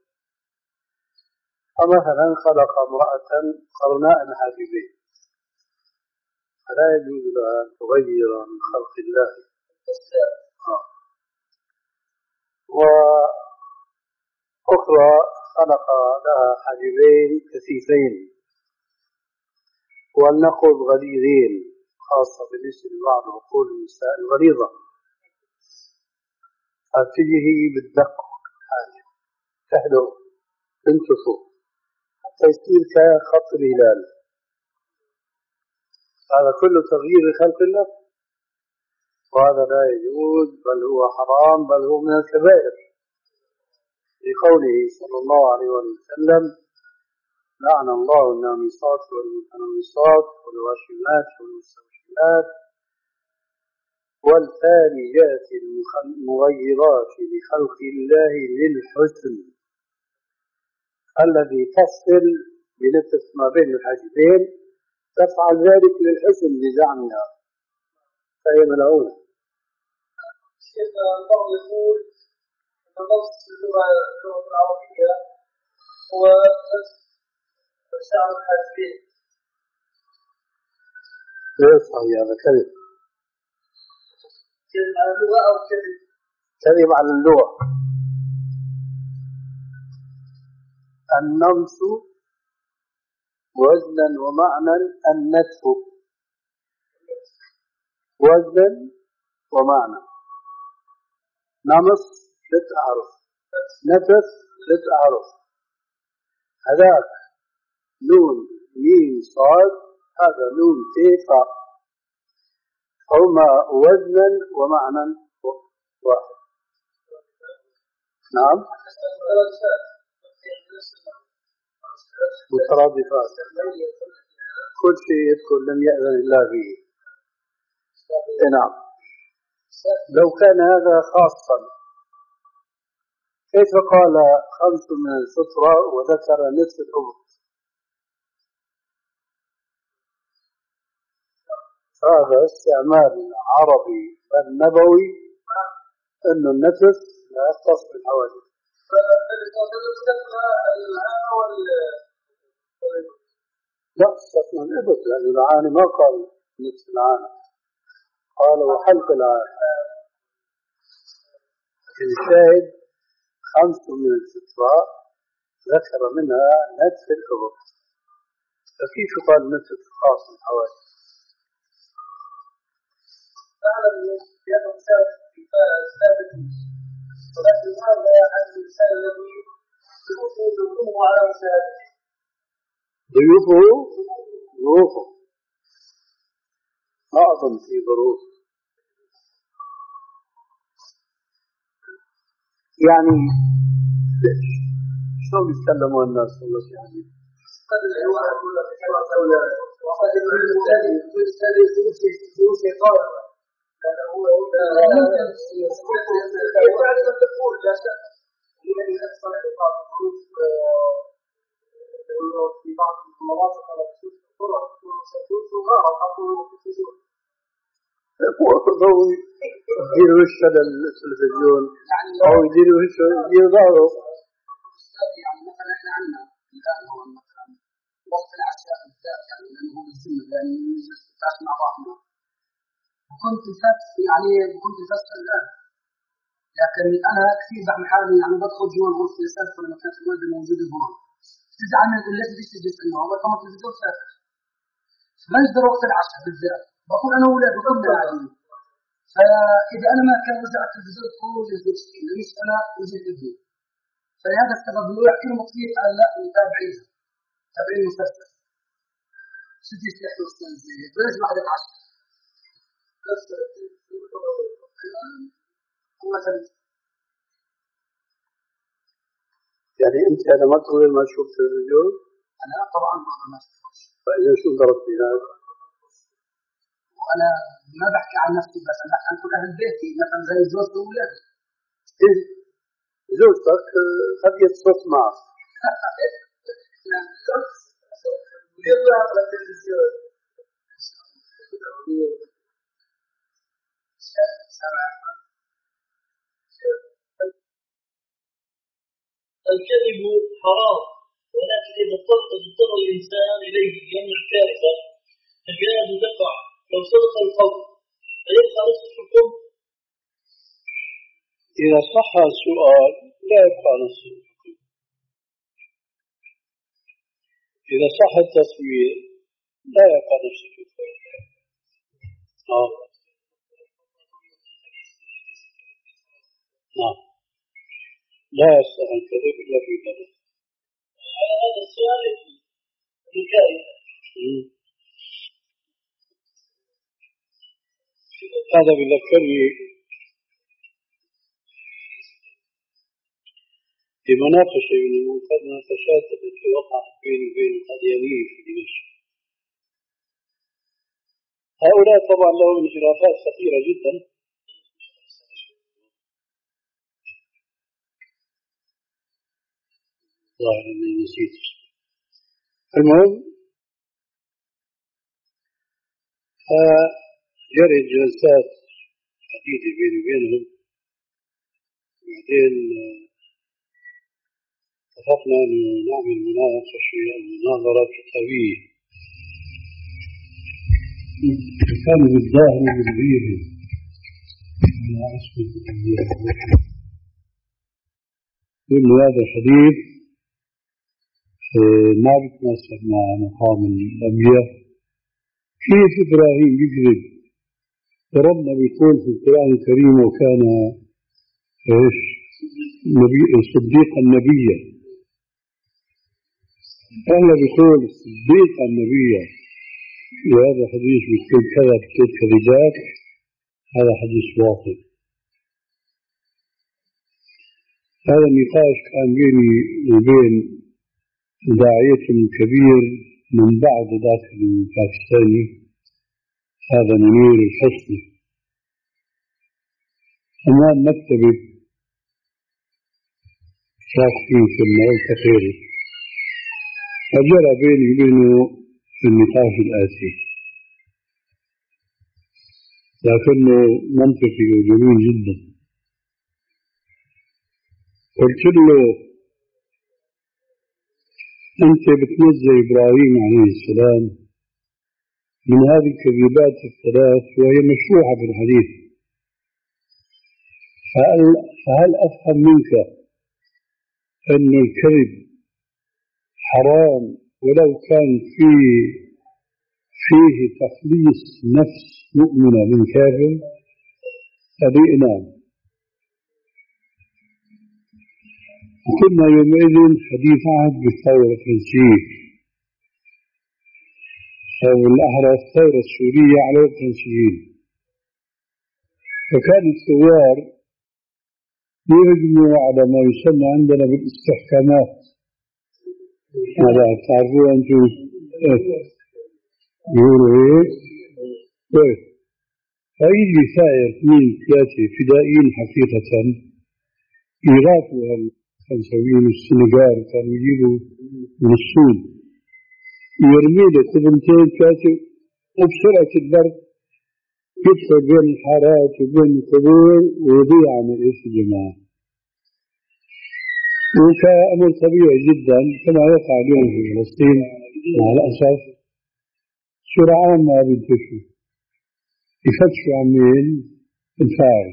فمثلا خلق امرأة قرناء حاجبين، فلا يجوز لها أن تغير من خلق الله. وأخرى خلق لها حاجبين كثيفين والنقب غليظين، خاصة بالنسبة لبعض عقول النساء الغليظة، فتجيه بالدق حاجة تحلو تنتفه حتى يصير كخط الهلال. هذا كله تغيير خلق الله، وهذا لا يجوز، بل هو حرام، بل هو من الكبائر، لقوله صلى الله عليه وسلم: لعن الله النامصات والمتنمصات والواشمات والمستوشمات والفالجات المغيرات لخلق الله للحسن. الذي تفصل بنفس ما بين الحاجبين تفعل ذلك للحسن بزعمها، فهي ملعونة. الشيخ البعض يقول أن نص اللغة العربية هو نفس شعر الحاجبين. ليس صحيح، هذا كذب. كذب على اللغة أو كذب؟ كذب على اللغة. النمس وزنا ومعنى، النتف وزنا ومعنى. نمص للتعرف، نتف للتعرف. هذاك نون ميم صاد، هذا نون تيفا، هما وزنا ومعنى واحد. نعم مترادفات كل شيء يدخل لم يأذن الله به. نعم لو كان هذا خاصا كيف قال خمس من الفطرة وذكر نصف الأمر؟ هذا استعمال عربي النبوي أن النفس لا يختص بالحوادث. لا استثنى الإبط لأن العاني ما قال نصف العاني، قال وحلق العاني. الشاهد خمس من الفطرة ذكر منها نصف الإبط، فكيف قال نصف خاص بالحوادث؟ فعلا يدعو ثابت ولكن هذا عن الإنسان الذي ضيوفه ضيوفه على مساعدته ضيوفه ضيوفه ما أظن في ظروف يعني شلون يتكلموا الناس والله يعني قد الواحد يقول لك كما تولى وقد يريد الثاني الثاني فلوس يطالب هذا هو يفعل ما تقول لا شك الذي يحصل بعض الظروف في بعض المناطق على خصوص القرى تكون سكوت وغارة تقول في التلفزيون ضوي يديروا وش على التلفزيون أو يديروا وش يديروا ظهره. يعني مثلا احنا عندنا الآن هو مثلا وقت العشاء بالذات يعني لأنه هو الجنة يعني نجلس مع بعضنا وكنت فات يعني كنت فات الآن لكن أنا كثير بعمل حالي يعني بدخل جوا الغرفة يسافر لما كانت الوالدة موجودة هون تزعلني أقول ليش بديش تجلس إنه هو طبعا التلفزيون سافر فبنجبر وقت العشاء بالذات بقول أنا وولاد وكلنا قاعدين فإذا أنا ما كان وزع التلفزيون تقول يجلس ليش أنا وجهت ابني فلهذا السبب اللي يحكي له كثير قال لا متابعين تابعين مسلسل شو بدي تحكي أستاذ زي بلاش بعد العشاء يعني أنت أنا ما تقول ما تشوف تلفزيون؟ أنا طبعا ما أشوفش. فإذا شو ضربت في هذا؟ وأنا ما بحكي عن نفسي بس أنا بحكي عن كل أهل بيتي مثلا زي زوجتي وولادي. إيه زوجتك قد يتصف معك. يطلع على التلفزيون. الكذب حرام ولكن إذا اضطر الإنسان إليه لأمر كارثة فكاد تقع لو صدق القول فيبقى نصف الحكم. إذا صح السؤال لا يبقى نصف الحكم. إذا صح التصوير لا يبقى نصف الحكم. آه. نعم لا يصح الكذب إلا في ذلك. هذا السؤال الكارثة. هذا بذكرني بمناقشة من المناقشات التي وقعت بيني وبين القاديانيين في دمشق. هؤلاء طبعا لهم انحرافات خطيرة جدا ظاهر اني نسيت. المهم فجرت جلسات عديدة بيني وبينهم بعدين اتفقنا أن نعمل مناقشة مناظرة كتابية كانوا بالظاهر بالغير على اسم كل هذا الحديث ما بتناسب مع مقام الأنبياء. كيف إبراهيم يكذب ربنا بيقول في القرآن الكريم وكان إيش نبي صديقا نبيا أهلا بيقول صديقا نبيا وهذا حديث بيقول كذا بيقول كذبات هذا حديث باطل. هذا النقاش كان بيني وبين داعية كبير من بعد ذاك الباكستاني، هذا منير الحسني، أمام مكتبي واقفين في الموت خيري، فجرى بيني وبينه في النقاش الآتي، لكنه منطقي وجميل جدا. قلت له: أنت بتنزل إبراهيم عليه السلام من هذه الكذبات الثلاث وهي مشروعة في الحديث، فهل, فهل أفهم منك أن الكذب حرام ولو كان فيه فيه تخليص نفس مؤمنة من كافر؟ هذه نعم. كنا يومئذ حديث عهد بالثورة الفرنسية، أو الأحرى الثورة السورية على الفرنسيين، فكان الثوار يهجموا على ما يسمى عندنا بالاستحكامات. هذا تعرفوا أنتم يقولوا إيه؟ طيب، فيجي ثائر اثنين ثلاثة فدائيين حقيقة يغافوا الفرنسيين والسنغال، كانوا يجيبوا من السود يرمي له كبنتين ثلاثة وبسرعة البرد يدخل بين الحارات وبين القبور ويضيع من إيش الجماعة. وكان أمر طبيعي جدا كما يقع اليوم في فلسطين مع الأسف. سرعان ما بينتشروا يفتشوا عن مين؟ الفاعل.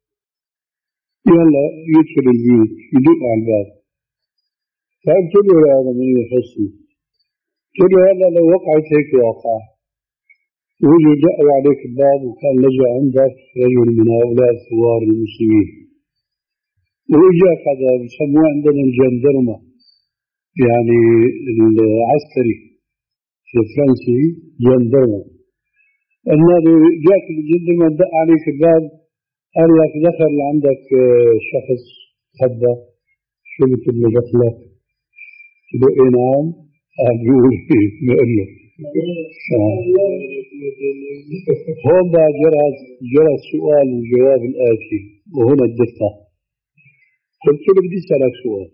يلا يدخل البيوت يدق على الباب. فقلت له: يا هذا من يحسني، قلت له: هذا لو وقعت هيك واقع وجوا دقوا عليك الباب وكان لجأ عندك رجل من هؤلاء الثوار المسلمين، وإجاك هذا بسموه عندنا الجندرمة، يعني العسكري الفرنسي جندرمة، أنه جاك الجندرمة دق عليك الباب قال لك: دخل عندك شخص خبى، شو بتقول له دخلك؟ قلت له: إيه نعم. قال: بيقول إيه؟ بقول له هون بقى جرى جرى السؤال والجواب الآتي، وهنا الدقة. قلت له: بدي أسألك سؤال،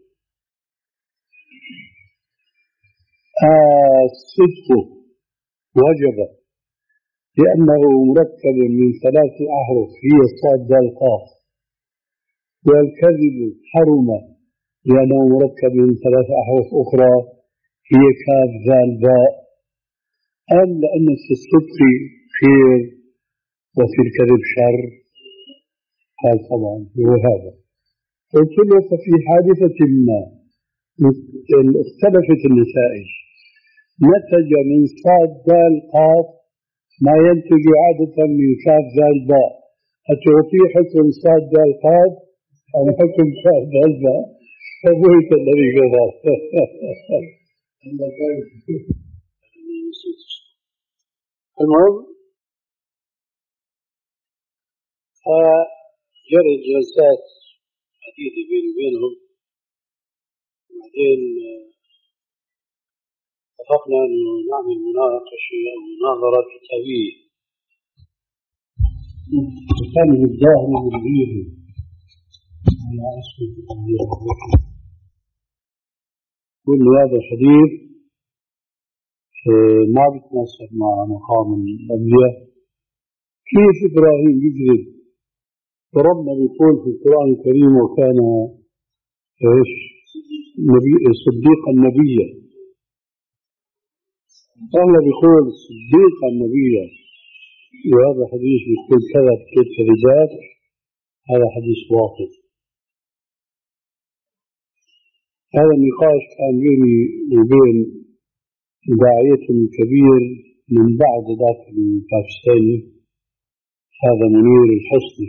الصدق وجب لأنه مركب من ثلاث أحرف هي صاد دال قاف، والكذب حرم لأنه مركب من ثلاث أحرف أخرى هي كاف ذال باء، أم لأن في الصدق خير وفي الكذب شر؟ قال: طبعا هو هذا. قلت له: ففي حادثة ما اختلفت النتائج، نتج من صاد دال قاف ما ينتج عادة من كاف ذال باء، أتعطي حكم صاد دال قاف أم حكم كاف ذال باء؟ فبهت الذي قضى. المهم فجرت جلسات عديدة بيني وبينهم، وبعدين اتفقنا أنه نعمل مناقشة أو مناظرة كتابية. كان الظاهر بالغيب على اسم كل هذا الحديث ما بتناسب مع مقام الأنبياء. كيف إبراهيم يكذب وربنا بيقول في القرآن الكريم: وكان إيش نبي صديقا نبيا. الله بيقول صديقا نبيا، وهذا حديث بيقول كذا بكذب كذبات، هذا حديث باطل. هذا النقاش كان بيني وبين داعية كبير من بعد ذاك الباكستاني، هذا منير الحسني،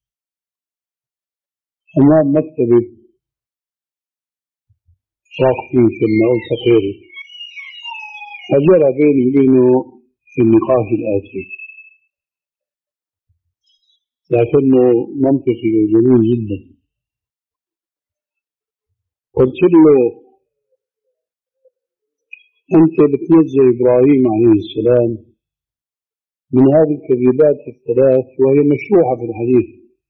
أمام مكتبي واقفين في الموت خيري، فجرى بيني وبينه في النقاش الآتي، لكنه منطقي وجميل جدا. قلت له أنت بتنزل إبراهيم عليه السلام من هذه الكذبات الثلاث وهي مشروعة في الحديث،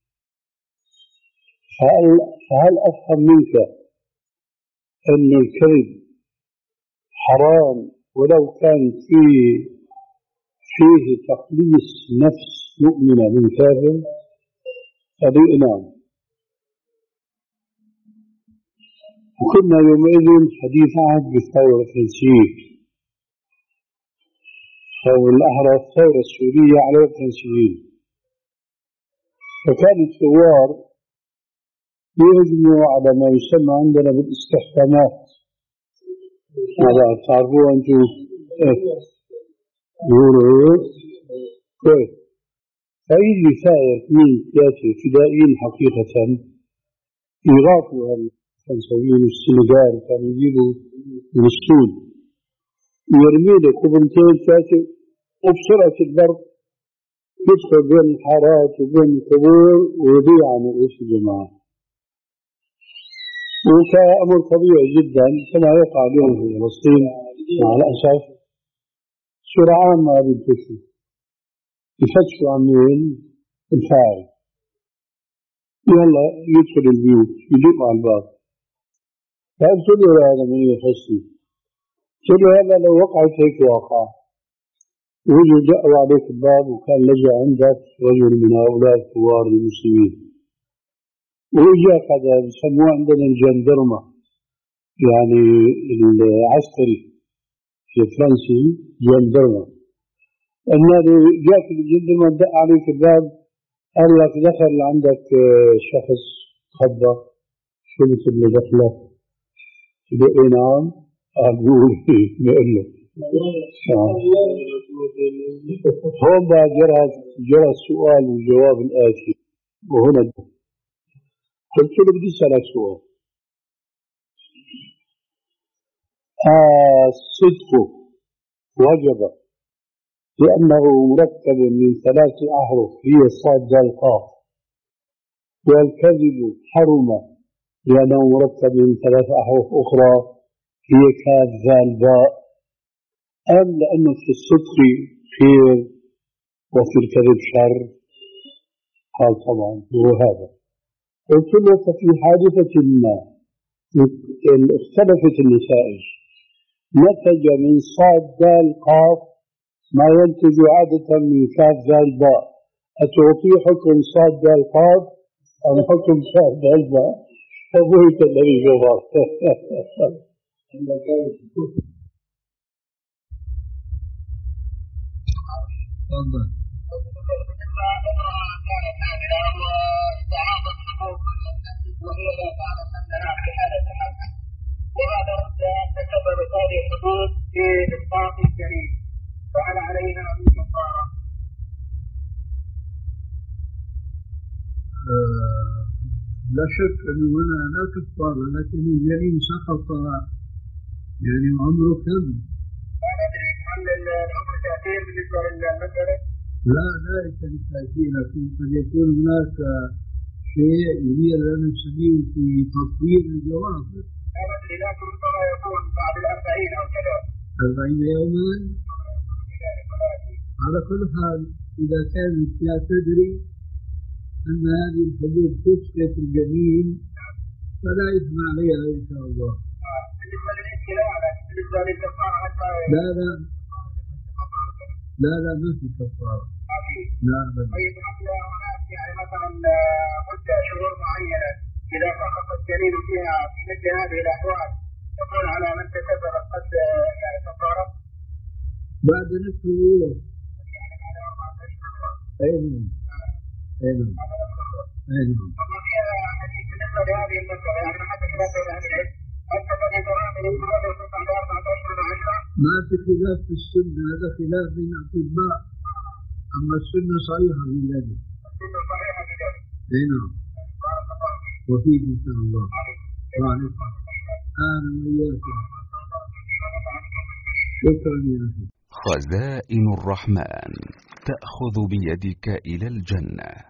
فهل, فهل أفهم منك أن الكذب حرام ولو كان فيه فيه تقليص نفس مؤمنة من كافر؟ قال نعم. وكنا يومئذ حديث عهد بالثورة الفرنسية أو الأحرى الثورة السورية على الفرنسيين، فكان الثوار يهجموا على ما يسمى عندنا بالاستحكامات. هذا تعرفوه أنتم؟ يقولوا كويس. فيجي ثائر اثنين ثلاثة فدائيين حقيقة يغاطوا الفرنسيين والسنغال، كانوا يجيبوا من السود يرمي له قبلتين ثلاثة وبسرعة البرق يدخل بين الحارات وبين القبور ويضيع عن رؤوس الجماعة. وكان أمر طبيعي جدا كما يقع اليوم في فلسطين مع الأسف. سرعان ما بينتشروا يفتشوا عن مين؟ الفاعل. يلا يدخل البيوت يدق على الباب. فقلت له هذا من يخصني؟ قلت له هذا لو وقعت هيك واقع وجوا دقوا عليك الباب وكان لجأ عندك رجل من هؤلاء الثوار المسلمين وإجاك هذا بسموه عندنا الجندرمة، يعني العسكري الفرنسي جندرمة. النادي جاك الجندرمة دق عليك الباب قال لك دخل عندك شخص خبر شو مثل اللي دخلك؟ تقول إيه نعم؟ قال بقول إيه بقول له هون بقى جرى جرى السؤال والجواب الآتي. وهنا قلت له بدي أسألك سؤال. الصدق وجب لأنه مركب من ثلاث أحرف هي صاد دال قاف، والكذب حرم لأنه مركب من ثلاث أحرف أخرى هي كاف ذال باء، أم لأنه في الصدق خير وفي الكذب شر؟ قال طبعا هو هذا. قلت له ففي حادثة ما اختلفت النتائج نتج من صاد دال قاف ما ينتج عادة من كاف ذال باء، أتعطي حكم صاد دال قاف أم حكم كاف ذال باء؟ فبهت الذي جواب. وهذا تسبب هذه الحدود في إسقاط الجريم، فهل علينا من كفارة؟ لا شك أنه هنا لا كفارة، لكن الجريم سقط يعني عمره كم؟ لا ندري هل الأمر تأثير بالنسبة للمسألة؟ لا لا يمكن التأثير، لكن قد يكون هناك شيء يريد أن نسميه في تطوير الجواب. لا ندري، لكن ربما يكون بعد الأربعين أو كذا. أربعين يوما؟ على كل حال إذا كانت لا تدري أن هذه الحدود تسقط الجميل فلا إثم عليها إن شاء الله. بالنسبة للابتلاء، لكن بالنسبة للكفارة حتى لا لا لا لا ما في كفارة. لا لا. طيب قبل هناك يعني مثلا مدة شهور معينة إذا سقط الجنين فيها في مثل هذه الأحوال تكون على من تكبر قد يعني كفارة؟ بعد نصف الوقت. يعني بعد أربعة أشهر. أي نعم. أي نعم. أي نعم. طبعا فيها حديث بالنسبة لهذه المسألة يعني حتى خلاف بين أهل العلم حتى الذي ترامل المرأة وتقع بعد أربعة أشهر وعشرة. ما في خلاف في السنة، هذا خلاف بين الأطباء، أما السنة صحيحة في ذلك. السنة صحيحة في ذلك. أي نعم. وفيك إن شاء الله. وعليكم. أهلا وإياكم. شكرا يا أخي. خزائن الرحمن تأخذ بيدك إلى الجنة.